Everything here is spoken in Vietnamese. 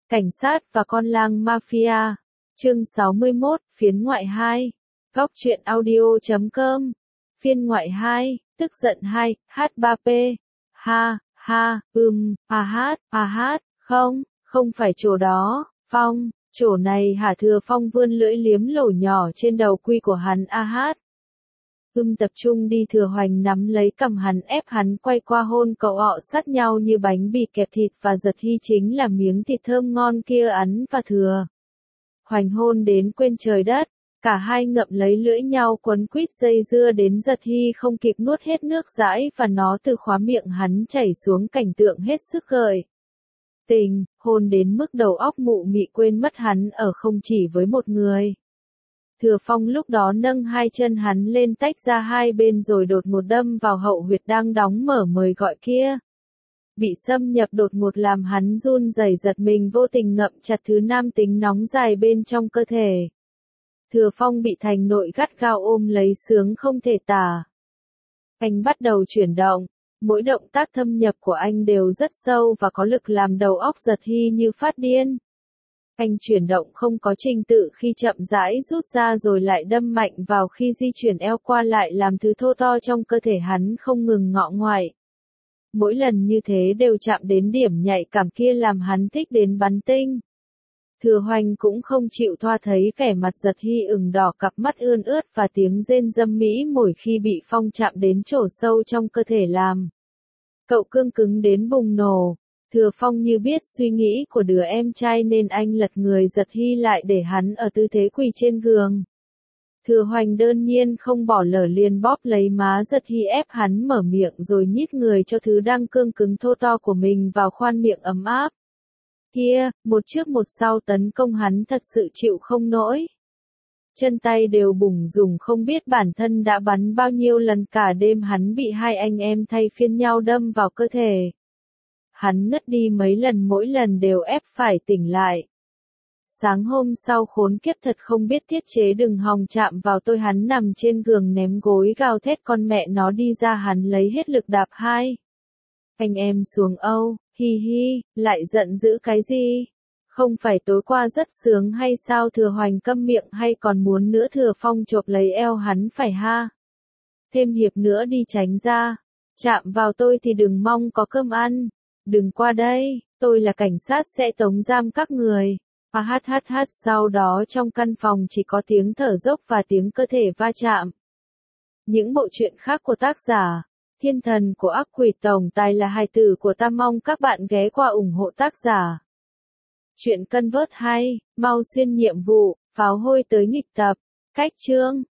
Cảnh sát và con lang mafia. Chương 61, phiên ngoại 2. Góc truyện audio.com. Phiên ngoại 2, tức giận 2, H3P. Không phải chỗ đó, Phong, chỗ này hả? Thừa Phong vươn lưỡi liếm lỗ nhỏ trên đầu quy của hắn. Tập trung đi. Thừa Hoành nắm lấy cằm hắn, ép hắn quay qua hôn cậu, họ sát nhau như bánh bì kẹp thịt, và Giật Hy chính là miếng thịt thơm ngon kia. Ấn và Thừa Hoành hôn đến quên trời đất, cả hai ngậm lấy lưỡi nhau quấn quýt dây dưa đến Giật Hy không kịp nuốt hết nước dãi và nó từ khóa miệng hắn chảy xuống, cảnh tượng hết sức gợi tình, hôn đến mức đầu óc mụ mị quên mất hắn ở không chỉ với một người. Thừa Phong lúc đó nâng hai chân hắn lên tách ra hai bên rồi đột ngột đâm vào hậu huyệt đang đóng mở mời gọi kia. Bị xâm nhập đột ngột làm hắn run rẩy giật mình, vô tình ngậm chặt thứ nam tính nóng dài bên trong cơ thể. Thừa Phong bị thành nội gắt gao ôm lấy, sướng không thể tả. Anh bắt đầu chuyển động, mỗi động tác thâm nhập của anh đều rất sâu và có lực làm đầu óc Giật Hy như phát điên. Anh chuyển động không có trình tự, khi chậm rãi rút ra rồi lại đâm mạnh vào, khi di chuyển eo qua lại làm thứ thô to trong cơ thể hắn không ngừng ngọ ngoại. Mỗi lần như thế đều chạm đến điểm nhạy cảm kia làm hắn thích đến bắn tinh. Thừa Hoành cũng không chịu thoa, thấy vẻ mặt Giật Hy ửng đỏ, cặp mắt ươn ướt và tiếng rên râm mỹ mồi khi bị Phong chạm đến chỗ sâu trong cơ thể làm cậu cương cứng đến bùng nổ. Thừa Phong như biết suy nghĩ của đứa em trai nên anh lật người Giật Hy lại để hắn ở tư thế quỳ trên giường. Thừa Hoành đơn nhiên không bỏ lỡ, liền bóp lấy má Giật Hy ép hắn mở miệng rồi nhít người cho thứ đang cương cứng thô to của mình vào khoan miệng ấm áp kia, một trước một sau tấn công hắn thật sự chịu không nổi. Chân tay đều bùng rùng, không biết bản thân đã bắn bao nhiêu lần, cả đêm hắn bị hai anh em thay phiên nhau đâm vào cơ thể. Hắn ngất đi mấy lần, mỗi lần đều ép phải tỉnh lại. Sáng hôm sau khốn kiếp thật không biết tiết chế, đừng hòng chạm vào tôi. Hắn nằm trên giường ném gối gào thét con mẹ nó đi ra, hắn lấy hết lực đạp hai anh em xuống. Hi hi, lại giận dữ cái gì? Không phải tối qua rất sướng hay sao? Thừa Hoành câm miệng, hay còn muốn nữa? Thừa Phong chộp lấy eo hắn, phải ha? Thêm hiệp nữa đi, tránh ra. Chạm vào tôi thì đừng mong có cơm ăn. Đừng qua đây, tôi là cảnh sát sẽ tống giam các người. Sau đó trong căn phòng chỉ có tiếng thở dốc và tiếng cơ thể va chạm. Những bộ truyện khác của tác giả Thiên Thần của Ác Quỷ tổng tài là hài tử của ta, mong các bạn ghé qua ủng hộ tác giả. Chuyện Convert hay, mau xuyên nhiệm vụ, pháo hôi tới nghịch tập. Cách chương